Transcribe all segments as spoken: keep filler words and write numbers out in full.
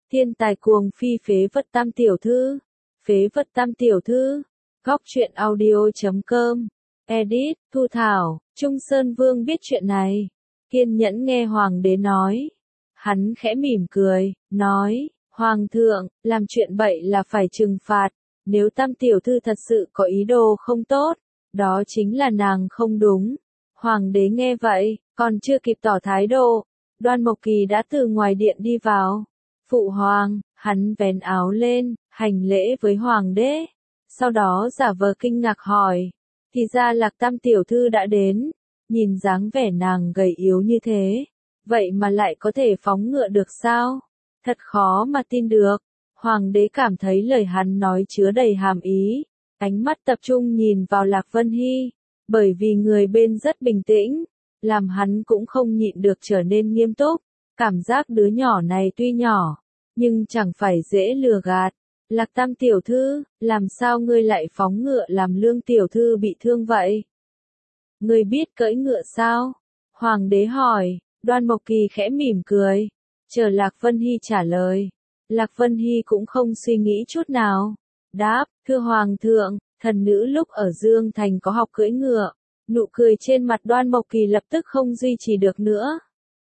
Thiên tài cuồng phi phế vật tam tiểu thư. Phế vật tam tiểu thư. Góc truyện audio chấm com. Edit, Thu Thảo. Trung Sơn Vương biết chuyện này. Kiên nhẫn nghe hoàng đế nói. Hắn khẽ mỉm cười, nói, Hoàng thượng, làm chuyện bậy là phải trừng phạt. Nếu tam tiểu thư thật sự có ý đồ không tốt, đó chính là nàng không đúng. Hoàng đế nghe vậy, còn chưa kịp tỏ thái độ. Đoan Mộc Kỳ đã từ ngoài điện đi vào. Phụ hoàng, hắn vén áo lên, hành lễ với hoàng đế. Sau đó giả vờ kinh ngạc hỏi. Thì ra Lạc tam tiểu thư đã đến. Nhìn dáng vẻ nàng gầy yếu như thế. Vậy mà lại có thể phóng ngựa được sao? Thật khó mà tin được. Hoàng đế cảm thấy lời hắn nói chứa đầy hàm ý. Ánh mắt tập trung nhìn vào Lạc Vân Hy. Bởi vì người bên rất bình tĩnh. Làm hắn cũng không nhịn được trở nên nghiêm túc. Cảm giác đứa nhỏ này tuy nhỏ. Nhưng chẳng phải dễ lừa gạt. Lạc tam tiểu thư, làm sao ngươi lại phóng ngựa làm Lương tiểu thư bị thương vậy? Ngươi biết cưỡi ngựa sao? Hoàng đế hỏi. Đoan Mộc Kỳ khẽ mỉm cười. Chờ Lạc Vân Hy trả lời. Lạc Vân Hy cũng không suy nghĩ chút nào. Đáp, thưa Hoàng thượng, thần nữ lúc ở Dương Thành có học cưỡi ngựa. Nụ cười trên mặt Đoan Mộc Kỳ lập tức không duy trì được nữa.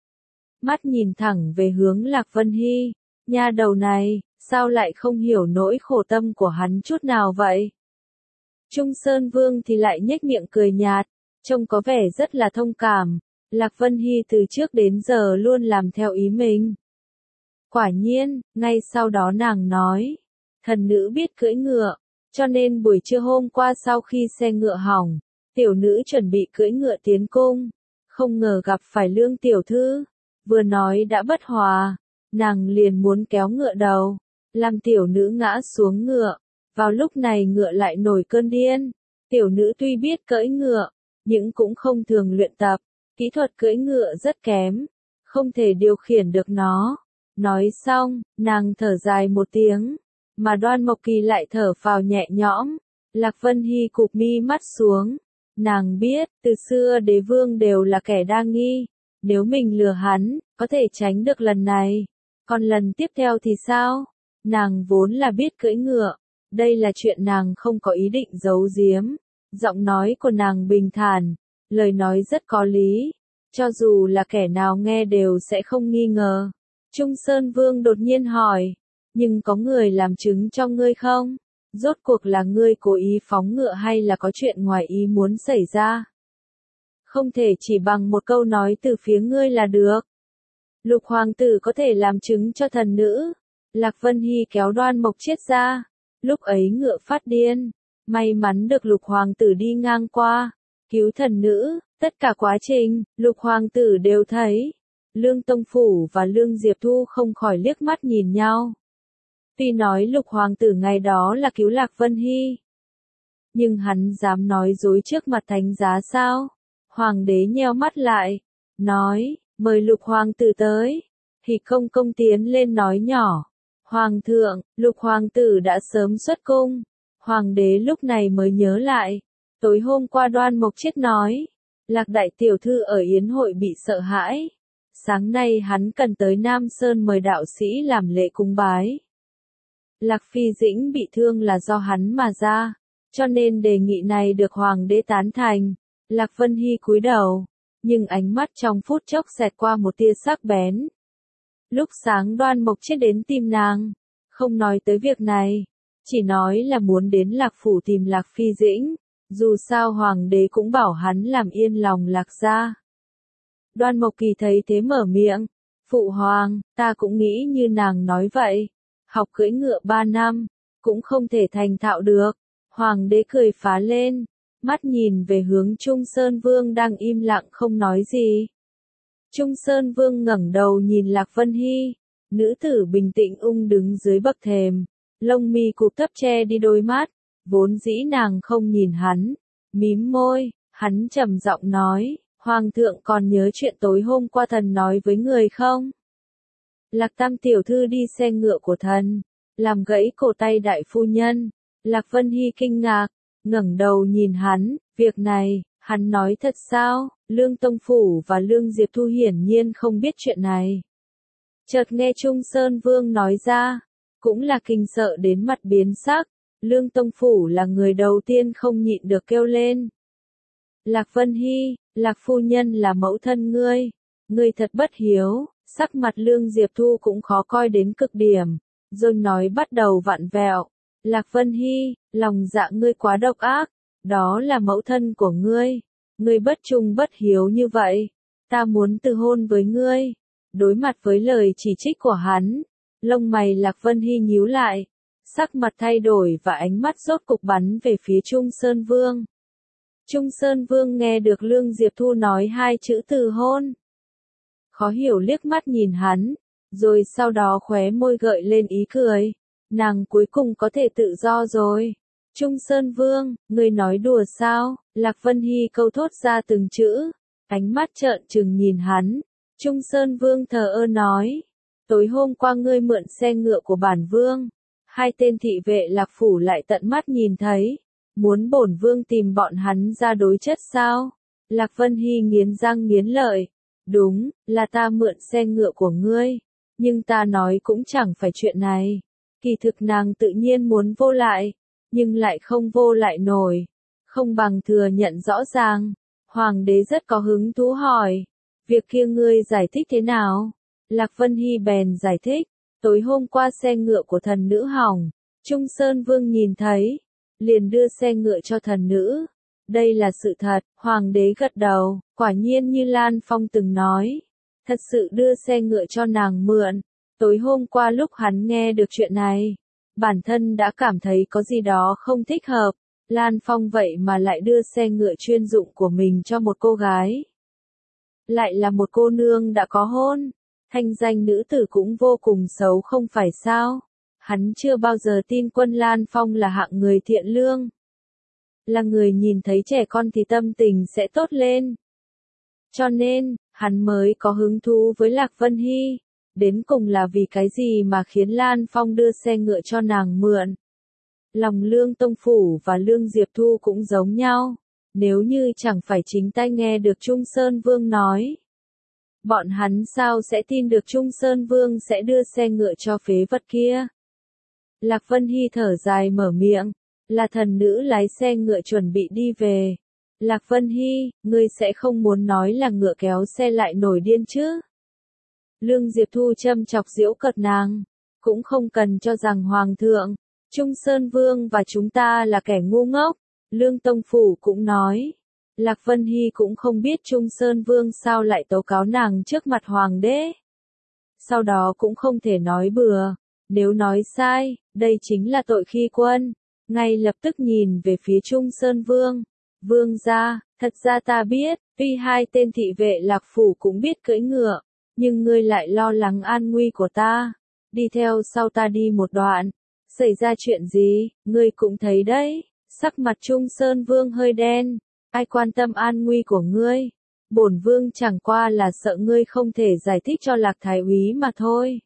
Mắt nhìn thẳng về hướng Lạc Vân Hy. Nha đầu này, sao lại không hiểu nỗi khổ tâm của hắn chút nào vậy? Trung Sơn Vương thì lại nhếch miệng cười nhạt. Trông có vẻ rất là thông cảm. Lạc Vân Hy từ trước đến giờ luôn làm theo ý mình. Quả nhiên, ngay sau đó nàng nói, thần nữ biết cưỡi ngựa, cho nên buổi trưa hôm qua sau khi xe ngựa hỏng, tiểu nữ chuẩn bị cưỡi ngựa tiến cung, không ngờ gặp phải Lương tiểu thư, vừa nói đã bất hòa, nàng liền muốn kéo ngựa đầu, làm tiểu nữ ngã xuống ngựa, vào lúc này ngựa lại nổi cơn điên, tiểu nữ tuy biết cưỡi ngựa, nhưng cũng không thường luyện tập. Kỹ thuật cưỡi ngựa rất kém, không thể điều khiển được nó. Nói xong, nàng thở dài một tiếng, mà Đoan Mộc Kỳ lại thở phào nhẹ nhõm. Lạc Vân Hy cụp mi mắt xuống. Nàng biết, từ xưa đế vương đều là kẻ đa nghi. Nếu mình lừa hắn, có thể tránh được lần này. Còn lần tiếp theo thì sao? Nàng vốn là biết cưỡi ngựa. Đây là chuyện nàng không có ý định giấu giếm. Giọng nói của nàng bình thản. Lời nói rất có lý, cho dù là kẻ nào nghe đều sẽ không nghi ngờ. Trung Sơn Vương đột nhiên hỏi, nhưng có người làm chứng cho ngươi không? Rốt cuộc là ngươi cố ý phóng ngựa hay là có chuyện ngoài ý muốn xảy ra? Không thể chỉ bằng một câu nói từ phía ngươi là được. Lục hoàng tử có thể làm chứng cho thần nữ. Lạc Vân Hy kéo Đoan Mộc Chiết ra. Lúc ấy ngựa phát điên. May mắn được lục hoàng tử đi ngang qua. Cứu thần nữ, tất cả quá trình, lục hoàng tử đều thấy. Lương Tông Phủ và Lương Diệp Thu không khỏi liếc mắt nhìn nhau. Tuy nói lục hoàng tử ngày đó là cứu Lạc Vân Hy. Nhưng hắn dám nói dối trước mặt thánh giá sao? Hoàng đế nheo mắt lại, nói, mời lục hoàng tử tới. Thì công công tiến lên nói nhỏ. Hoàng thượng, lục hoàng tử đã sớm xuất cung. Hoàng đế lúc này mới nhớ lại. Tối hôm qua Đoan Mộc Chiết nói, Lạc đại tiểu thư ở yến hội bị sợ hãi. Sáng nay hắn cần tới Nam Sơn mời đạo sĩ làm lễ cúng bái. Lạc Phi Dĩnh bị thương là do hắn mà ra, cho nên đề nghị này được hoàng đế tán thành. Lạc Vân Hy cúi đầu, nhưng ánh mắt trong phút chốc xẹt qua một tia sắc bén. Lúc sáng Đoan Mộc Chiết đến tìm nàng, không nói tới việc này, chỉ nói là muốn đến Lạc Phủ tìm Lạc Phi Dĩnh. Dù sao hoàng đế cũng bảo hắn làm yên lòng Lạc gia. Đoan Mộc Kỳ thấy thế mở miệng. Phụ hoàng, ta cũng nghĩ như nàng nói vậy. Học cưỡi ngựa ba năm, cũng không thể thành thạo được. Hoàng đế cười phá lên. Mắt nhìn về hướng Trung Sơn Vương đang im lặng không nói gì. Trung Sơn Vương ngẩng đầu nhìn Lạc Vân Hy. Nữ tử bình tĩnh ung đứng dưới bậc thềm. Lông mi cụp thấp che đi đôi mắt. Vốn dĩ nàng không nhìn hắn, mím môi, hắn trầm giọng nói, Hoàng thượng còn nhớ chuyện tối hôm qua thần nói với người không? Lạc tam tiểu thư đi xe ngựa của thần, làm gãy cổ tay đại phu nhân. Lạc Vân Hy kinh ngạc, ngẩng đầu nhìn hắn, việc này, hắn nói thật sao? Lương Tông Phủ và Lương Diệp Thu hiển nhiên không biết chuyện này. Chợt nghe Trung Sơn Vương nói ra, cũng là kinh sợ đến mặt biến sắc, Lương Tông Phủ là người đầu tiên không nhịn được kêu lên. Lạc Vân Hy, Lạc phu nhân là mẫu thân ngươi, ngươi thật bất hiếu, sắc mặt Lương Diệp Thu cũng khó coi đến cực điểm, rồi nói bắt đầu vặn vẹo. Lạc Vân Hy, lòng dạ ngươi quá độc ác, đó là mẫu thân của ngươi, ngươi bất trung bất hiếu như vậy, ta muốn từ hôn với ngươi. Đối mặt với lời chỉ trích của hắn, lông mày Lạc Vân Hy nhíu lại, sắc mặt thay đổi và ánh mắt rốt cục bắn về phía Trung Sơn Vương. Trung Sơn Vương nghe được Lương Diệp Thu nói hai chữ từ hôn. Khó hiểu liếc mắt nhìn hắn, rồi sau đó khóe môi gợi lên ý cười. Nàng cuối cùng có thể tự do rồi. Trung Sơn Vương, ngươi nói đùa sao? Lạc Vân Hy câu thốt ra từng chữ, ánh mắt trợn trừng nhìn hắn. Trung Sơn Vương thờ ơ nói, tối hôm qua ngươi mượn xe ngựa của bản vương, hai tên thị vệ Lạc Phủ lại tận mắt nhìn thấy, muốn bổn vương tìm bọn hắn ra đối chất sao? Lạc Vân Hy nghiến răng nghiến lợi, đúng, là ta mượn xe ngựa của ngươi, nhưng ta nói cũng chẳng phải chuyện này. Kỳ thực nàng tự nhiên muốn vô lại, nhưng lại không vô lại nổi, không bằng thừa nhận rõ ràng. Hoàng đế rất có hứng thú hỏi, việc kia ngươi giải thích thế nào? Lạc Vân Hy bèn giải thích, tối hôm qua xe ngựa của thần nữ hỏng, Trung Sơn Vương nhìn thấy, liền đưa xe ngựa cho thần nữ. Đây là sự thật, hoàng đế gật đầu, quả nhiên như Lan Phong từng nói, thật sự đưa xe ngựa cho nàng mượn. Tối hôm qua lúc hắn nghe được chuyện này, bản thân đã cảm thấy có gì đó không thích hợp, Lan Phong vậy mà lại đưa xe ngựa chuyên dụng của mình cho một cô gái. Lại là một cô nương đã có hôn, thanh danh nữ tử cũng vô cùng xấu không phải sao? Hắn chưa bao giờ tin Quân Lan Phong là hạng người thiện lương. Là người nhìn thấy trẻ con thì tâm tình sẽ tốt lên. Cho nên, hắn mới có hứng thú với Lạc Vân Hy. Đến cùng là vì cái gì mà khiến Lan Phong đưa xe ngựa cho nàng mượn. Lòng Lương Tông Phủ và Lương Diệp Thu cũng giống nhau. Nếu như chẳng phải chính tai nghe được Trung Sơn Vương nói, bọn hắn sao sẽ tin được Trung Sơn Vương sẽ đưa xe ngựa cho phế vật kia. Lạc Vân Hy thở dài mở miệng, là thần nữ lái xe ngựa chuẩn bị đi về. Lạc Vân Hy, ngươi sẽ không muốn nói là ngựa kéo xe lại nổi điên chứ? Lương Diệp Thu châm chọc giễu cợt nàng, cũng không cần cho rằng Hoàng thượng, Trung Sơn Vương và chúng ta là kẻ ngu ngốc. Lương Tông Phủ cũng nói, Lạc Vân Hy cũng không biết Trung Sơn Vương sao lại tố cáo nàng trước mặt Hoàng đế. Sau đó cũng không thể nói bừa, nếu nói sai, đây chính là tội khi quân. Ngay lập tức nhìn về phía Trung Sơn Vương, Vương gia, thật ra ta biết, tuy hai tên thị vệ Lạc Phủ cũng biết cưỡi ngựa, nhưng ngươi lại lo lắng an nguy của ta, đi theo sau ta đi một đoạn, xảy ra chuyện gì, ngươi cũng thấy đấy. Sắc mặt Trung Sơn Vương hơi đen, ai quan tâm an nguy của ngươi, bổn vương chẳng qua là sợ ngươi không thể giải thích cho Lạc Thái úy mà thôi.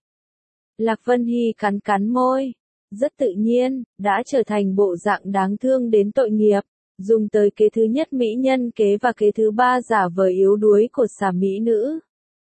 Lạc Vân Hy cắn cắn môi, rất tự nhiên, đã trở thành bộ dạng đáng thương đến tội nghiệp, dùng tới kế thứ nhất mỹ nhân kế và kế thứ ba giả vờ yếu đuối của xà mỹ nữ.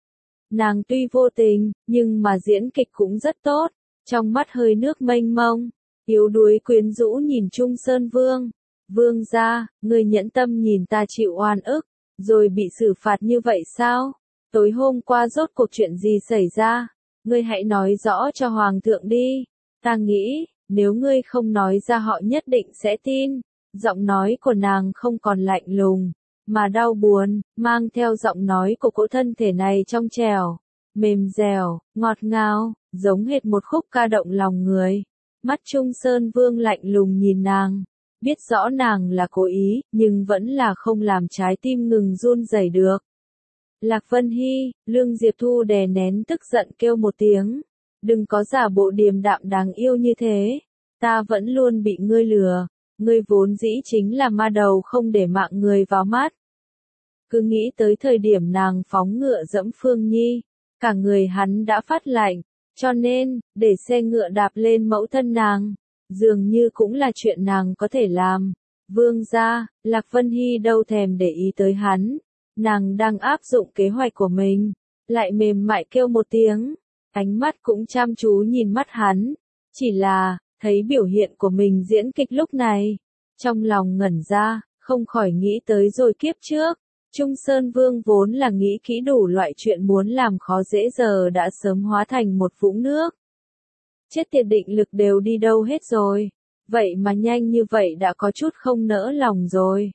Nàng tuy vô tình, nhưng mà diễn kịch cũng rất tốt, trong mắt hơi nước mênh mông. Yếu đuối quyến rũ nhìn Trung Sơn Vương, vương gia, người nhẫn tâm nhìn ta chịu oan ức, rồi bị xử phạt như vậy sao? Tối hôm qua rốt cuộc chuyện gì xảy ra? Ngươi hãy nói rõ cho Hoàng thượng đi. Ta nghĩ, nếu ngươi không nói ra họ nhất định sẽ tin. Giọng nói của nàng không còn lạnh lùng, mà đau buồn, mang theo giọng nói của cỗ thân thể này trong trẻo, mềm dẻo, ngọt ngào, giống hệt một khúc ca động lòng người. Mắt Trung Sơn Vương lạnh lùng nhìn nàng, biết rõ nàng là cố ý, nhưng vẫn là không làm trái tim ngừng run rẩy được. Lạc Vân Hy, Lương Diệp Thu đè nén tức giận kêu một tiếng, đừng có giả bộ điềm đạm đáng yêu như thế, ta vẫn luôn bị ngươi lừa, ngươi vốn dĩ chính là ma đầu không để mạng người vào mắt. Cứ nghĩ tới thời điểm nàng phóng ngựa dẫm Phương Nhi, cả người hắn đã phát lạnh. Cho nên, để xe ngựa đạp lên mẫu thân nàng, dường như cũng là chuyện nàng có thể làm. Vương gia, Lạc Vân Hy đâu thèm để ý tới hắn, nàng đang áp dụng kế hoạch của mình, lại mềm mại kêu một tiếng, ánh mắt cũng chăm chú nhìn mắt hắn. Chỉ là, thấy biểu hiện của mình diễn kịch lúc này, trong lòng ngẩn ra, không khỏi nghĩ tới rồi kiếp trước. Trung Sơn Vương vốn là nghĩ kỹ đủ loại chuyện muốn làm khó dễ giờ đã sớm hóa thành một vũng nước. Chết tiệt, định lực đều đi đâu hết rồi. Vậy mà nhanh như vậy đã có chút không nỡ lòng rồi.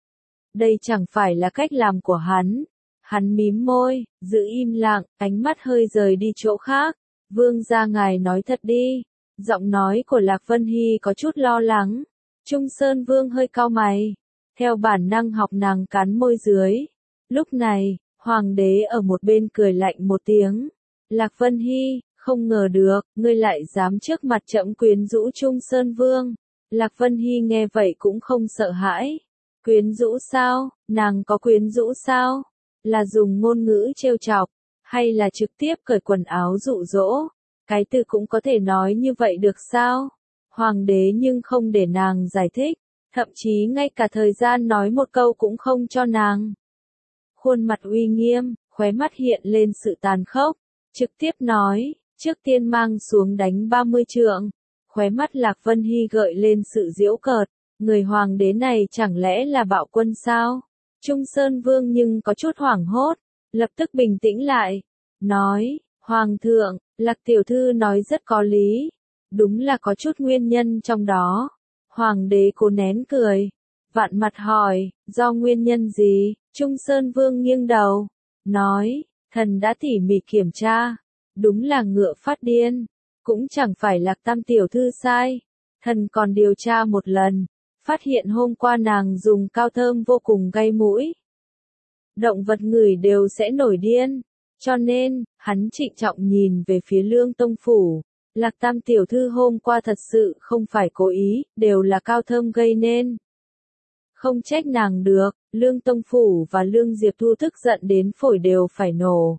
Đây chẳng phải là cách làm của hắn. Hắn mím môi, giữ im lặng, ánh mắt hơi rời đi chỗ khác. Vương gia ngài nói thật đi. Giọng nói của Lạc Vân Hy có chút lo lắng. Trung Sơn Vương hơi cau mày. Theo bản năng học nàng cắn môi dưới. Lúc này, Hoàng đế ở một bên cười lạnh một tiếng. Lạc Vân Hy, không ngờ được, ngươi lại dám trước mặt trẫm quyến rũ Trung Sơn Vương. Lạc Vân Hy nghe vậy cũng không sợ hãi. Quyến rũ sao? Nàng có quyến rũ sao? Là dùng ngôn ngữ trêu chọc, hay là trực tiếp cởi quần áo dụ dỗ? Cái từ cũng có thể nói như vậy được sao? Hoàng đế nhưng không để nàng giải thích, thậm chí ngay cả thời gian nói một câu cũng không cho nàng. Khuôn mặt uy nghiêm, khóe mắt hiện lên sự tàn khốc, trực tiếp nói, trước tiên mang xuống đánh ba mươi trượng. Khóe mắt Lạc Vân Hy gợi lên sự giễu cợt, người hoàng đế này chẳng lẽ là bạo quân sao? Trung Sơn Vương nhưng có chút hoảng hốt, lập tức bình tĩnh lại, nói, Hoàng thượng, Lạc tiểu thư nói rất có lý, đúng là có chút nguyên nhân trong đó. Hoàng đế cố nén cười, vạn mặt hỏi, do nguyên nhân gì? Trung Sơn Vương nghiêng đầu, nói, thần đã tỉ mỉ kiểm tra, đúng là ngựa phát điên, cũng chẳng phải Lạc tam tiểu thư sai, thần còn điều tra một lần, phát hiện hôm qua nàng dùng cao thơm vô cùng gây mũi. Động vật ngửi đều sẽ nổi điên, cho nên, hắn trịnh trọng nhìn về phía Lương Tông Phủ. Lạc tam tiểu thư hôm qua thật sự không phải cố ý, đều là cao thơm gây nên. Không trách nàng được, Lương Tông Phủ và Lương Diệp Thu tức giận đến phổi đều phải nổ.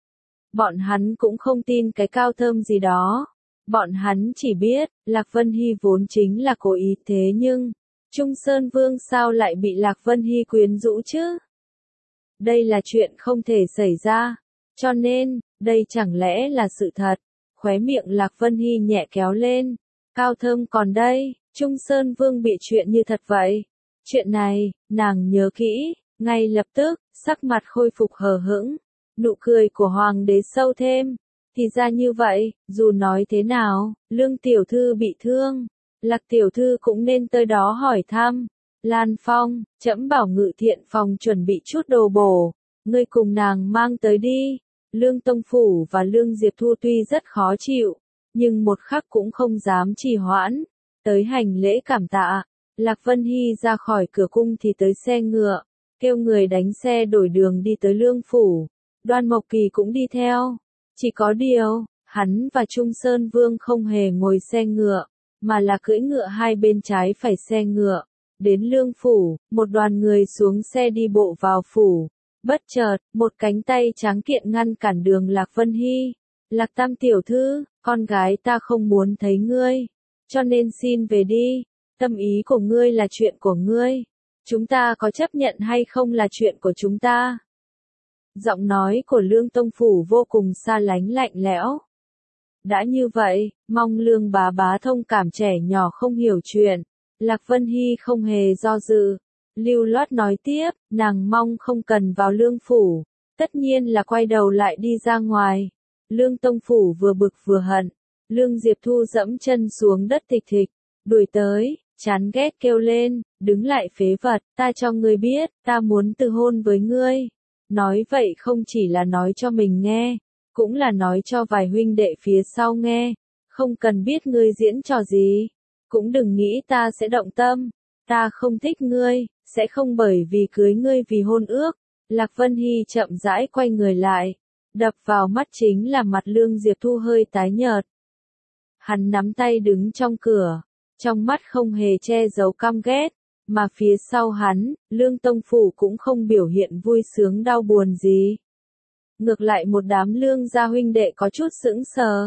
Bọn hắn cũng không tin cái cao thơm gì đó. Bọn hắn chỉ biết, Lạc Vân Hy vốn chính là cố ý, thế nhưng, Trung Sơn Vương sao lại bị Lạc Vân Hy quyến rũ chứ? Đây là chuyện không thể xảy ra. Cho nên, đây chẳng lẽ là sự thật? Khóe miệng Lạc Vân Hy nhẹ kéo lên. Cao thơm còn đây, Trung Sơn Vương bị chuyện như thật vậy. Chuyện này, nàng nhớ kỹ, ngay lập tức, sắc mặt khôi phục hờ hững. Nụ cười của Hoàng đế sâu thêm. Thì ra như vậy, dù nói thế nào, Lương tiểu thư bị thương, Lạc tiểu thư cũng nên tới đó hỏi thăm. Lan Phong, trẫm bảo Ngự Thiện phòng chuẩn bị chút đồ bổ, ngươi cùng nàng mang tới đi. Lương Tông Phủ và Lương Diệp Thu tuy rất khó chịu, nhưng một khắc cũng không dám trì hoãn. Tới hành lễ cảm tạ, Lạc Vân Hy ra khỏi cửa cung thì tới xe ngựa, kêu người đánh xe đổi đường đi tới Lương Phủ. Đoan Mộc Kỳ cũng đi theo. Chỉ có điều, hắn và Trung Sơn Vương không hề ngồi xe ngựa, mà là cưỡi ngựa hai bên trái phải xe ngựa. Đến Lương Phủ, một đoàn người xuống xe đi bộ vào phủ. Bất chợt, một cánh tay tráng kiện ngăn cản đường Lạc Vân Hy. Lạc tam tiểu thư, con gái ta không muốn thấy ngươi, cho nên xin về đi. Tâm ý của ngươi là chuyện của ngươi, chúng ta có chấp nhận hay không là chuyện của chúng ta. Giọng nói của Lương Tông Phủ vô cùng xa lánh lạnh lẽo. Đã như vậy, mong Lương bá bá thông cảm trẻ nhỏ không hiểu chuyện. Lạc Vân Hy không hề do dự. Lưu loát nói tiếp, nàng mong không cần vào Lương Phủ. Tất nhiên là quay đầu lại đi ra ngoài. Lương Tông Phủ vừa bực vừa hận. Lương Diệp Thu dẫm chân xuống đất thịch thịch. Đuổi tới, chán ghét kêu lên, đứng lại phế vật, ta cho ngươi biết, ta muốn từ hôn với ngươi. Nói vậy không chỉ là nói cho mình nghe, cũng là nói cho vài huynh đệ phía sau nghe. Không cần biết ngươi diễn trò gì, cũng đừng nghĩ ta sẽ động tâm. Ta không thích ngươi, sẽ không bởi vì cưới ngươi vì hôn ước. Lạc Vân Hy chậm rãi quay người lại, đập vào mắt chính là mặt Lương Diệp Thu hơi tái nhợt. Hắn nắm tay đứng trong cửa, trong mắt không hề che giấu căm ghét, mà phía sau hắn, Lương Tông Phủ cũng không biểu hiện vui sướng đau buồn gì. Ngược lại một đám Lương gia huynh đệ có chút sững sờ,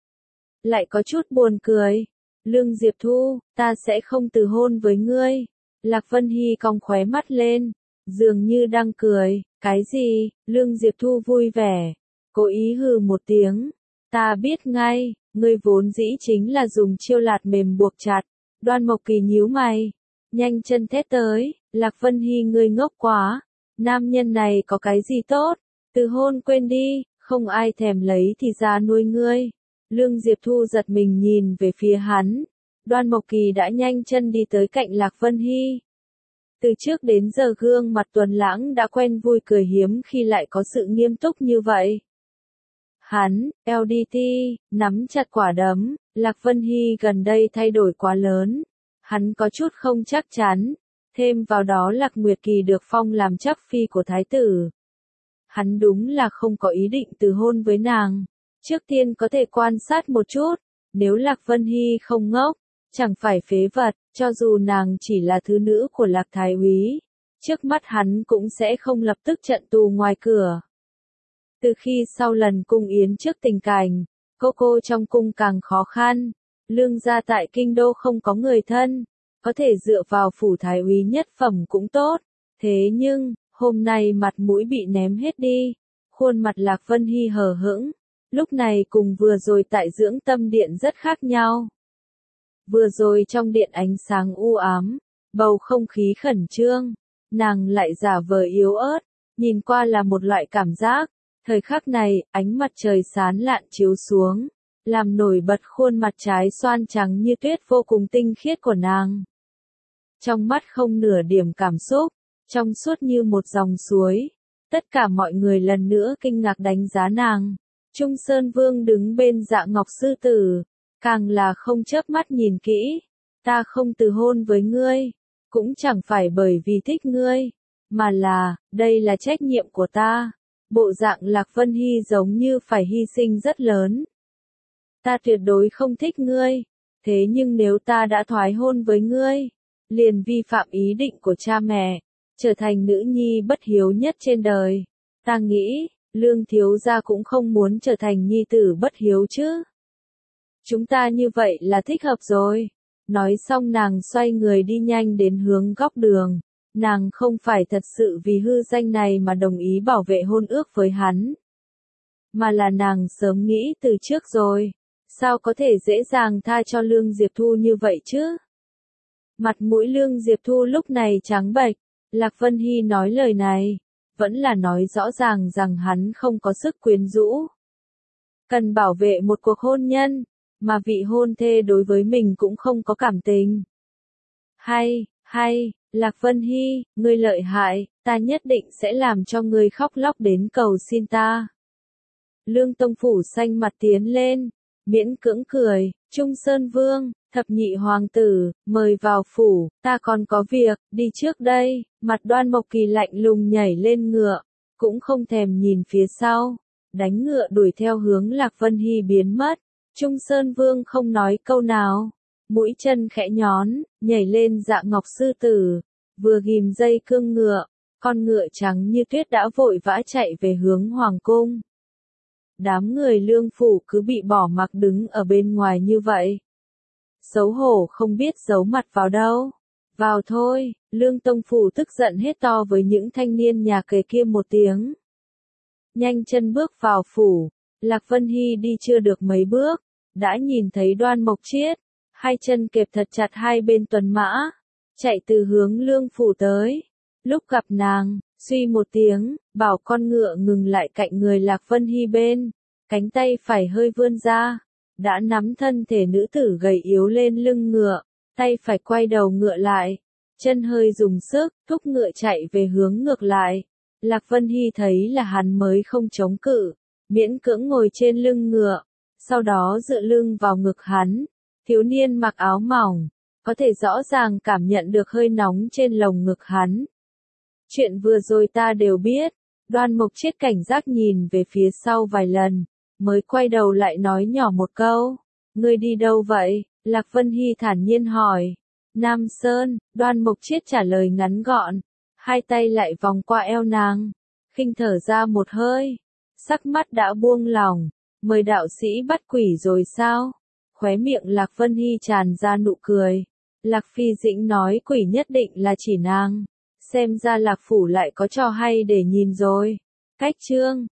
lại có chút buồn cười. Lương Diệp Thu, ta sẽ không từ hôn với ngươi. Lạc Vân Hy cong khóe mắt lên, dường như đang cười. Cái gì? Lương Diệp Thu vui vẻ, cố ý hừ một tiếng. Ta biết ngay, ngươi vốn dĩ chính là dùng chiêu lạt mềm buộc chặt. Đoan Mộc Kỳ nhíu mày, nhanh chân thét tới, Lạc Vân Hy ngươi ngốc quá, nam nhân này có cái gì tốt, từ hôn quên đi, không ai thèm lấy thì ra nuôi ngươi. Lương Diệp Thu giật mình nhìn về phía hắn, Đoan Mộc Kỳ đã nhanh chân đi tới cạnh Lạc Vân Hy. Từ trước đến giờ gương mặt Tuấn Lãng đã quen vui cười hiếm khi lại có sự nghiêm túc như vậy. Hắn, lờ đê tê, nắm chặt quả đấm, Lạc Vân Hy gần đây thay đổi quá lớn. Hắn có chút không chắc chắn, thêm vào đó Lạc Nguyệt Kỳ được phong làm chắc phi của thái tử. Hắn đúng là không có ý định từ hôn với nàng. Trước tiên có thể quan sát một chút, nếu Lạc Vân Hy không ngốc, chẳng phải phế vật, cho dù nàng chỉ là thứ nữ của Lạc Thái Úy, trước mắt hắn cũng sẽ không lập tức trận tù ngoài cửa. Từ khi sau lần cung yến trước tình cảnh, cô cô trong cung càng khó khăn, Lương gia tại kinh đô không có người thân, có thể dựa vào phủ thái úy nhất phẩm cũng tốt, thế nhưng, hôm nay mặt mũi bị ném hết đi, khuôn mặt Lạc Vân Hy hờ hững, lúc này cùng vừa rồi tại dưỡng tâm điện rất khác nhau. Vừa rồi trong điện ánh sáng u ám, bầu không khí khẩn trương, nàng lại giả vờ yếu ớt, nhìn qua là một loại cảm giác. Thời khắc này, ánh mặt trời sáng lạn chiếu xuống, làm nổi bật khuôn mặt trái xoan trắng như tuyết vô cùng tinh khiết của nàng. Trong mắt không nửa điểm cảm xúc, trong suốt như một dòng suối. Tất cả mọi người lần nữa kinh ngạc đánh giá nàng. Trung Sơn Vương đứng bên Dạ Ngọc Sư Tử, càng là không chớp mắt nhìn kỹ. Ta không từ hôn với ngươi, cũng chẳng phải bởi vì thích ngươi, mà là, đây là trách nhiệm của ta. Bộ dạng Lạc Vân Hy giống như phải hy sinh rất lớn. Ta tuyệt đối không thích ngươi, thế nhưng nếu ta đã thoái hôn với ngươi, liền vi phạm ý định của cha mẹ, trở thành nữ nhi bất hiếu nhất trên đời. Ta nghĩ, Lương thiếu gia cũng không muốn trở thành nhi tử bất hiếu chứ. Chúng ta như vậy là thích hợp rồi. Nói xong nàng xoay người đi nhanh đến hướng góc đường. Nàng không phải thật sự vì hư danh này mà đồng ý bảo vệ hôn ước với hắn. Mà là nàng sớm nghĩ từ trước rồi. Sao có thể dễ dàng tha cho Lương Diệp Thu như vậy chứ? Mặt mũi Lương Diệp Thu lúc này trắng bệch. Lạc Vân Hy nói lời này, vẫn là nói rõ ràng rằng hắn không có sức quyến rũ. Cần bảo vệ một cuộc hôn nhân, mà vị hôn thê đối với mình cũng không có cảm tình. Hay, hay, Lạc Vân Hy, ngươi lợi hại, ta nhất định sẽ làm cho ngươi khóc lóc đến cầu xin ta. Lương Tông Phủ xanh mặt tiến lên, miễn cưỡng cười, Trung Sơn Vương, thập nhị hoàng tử, mời vào phủ, ta còn có việc, đi trước đây. Mặt Đoan Mộc Kỳ lạnh lùng nhảy lên ngựa, cũng không thèm nhìn phía sau, đánh ngựa đuổi theo hướng Lạc Vân Hy biến mất. Trung Sơn Vương không nói câu nào, mũi chân khẽ nhón, nhảy lên Dạ Ngọc Sư Tử, vừa ghim dây cương ngựa, con ngựa trắng như tuyết đã vội vã chạy về hướng hoàng cung. Đám người Lương phủ cứ bị bỏ mặc đứng ở bên ngoài như vậy. Xấu hổ không biết giấu mặt vào đâu. Vào thôi, Lương Tông Phủ tức giận hết to với những thanh niên nhà kề kia một tiếng. Nhanh chân bước vào phủ, Lạc Vân Hy đi chưa được mấy bước, đã nhìn thấy Đoan Mộc Chiết, hai chân kẹp thật chặt hai bên tuần mã, chạy từ hướng Lương phủ tới. Lúc gặp nàng, suy một tiếng, bảo con ngựa ngừng lại cạnh người Lạc Vân Hy bên, cánh tay phải hơi vươn ra, đã nắm thân thể nữ tử gầy yếu lên lưng ngựa, tay phải quay đầu ngựa lại, chân hơi dùng sức, thúc ngựa chạy về hướng ngược lại. Lạc Vân Hy thấy là hắn mới không chống cự, miễn cưỡng ngồi trên lưng ngựa, sau đó dựa lưng vào ngực hắn. Thiếu niên mặc áo mỏng, có thể rõ ràng cảm nhận được hơi nóng trên lồng ngực hắn. Chuyện vừa rồi ta đều biết. Đoan Mộc Chiết cảnh giác nhìn về phía sau vài lần, mới quay đầu lại nói nhỏ một câu. Ngươi đi đâu vậy? Lạc Vân Hy thản nhiên hỏi. Nam Sơn, Đoan Mộc Chiết trả lời ngắn gọn, hai tay lại vòng qua eo nàng, khinh thở ra một hơi, sắc mắt đã buông lỏng. Mời đạo sĩ bắt quỷ rồi sao? Khóe miệng Lạc Vân Hy tràn ra nụ cười. Lạc Phi Dĩnh nói quỷ nhất định là chỉ nàng. Xem ra Lạc phủ lại có trò hay để nhìn rồi. Cách chương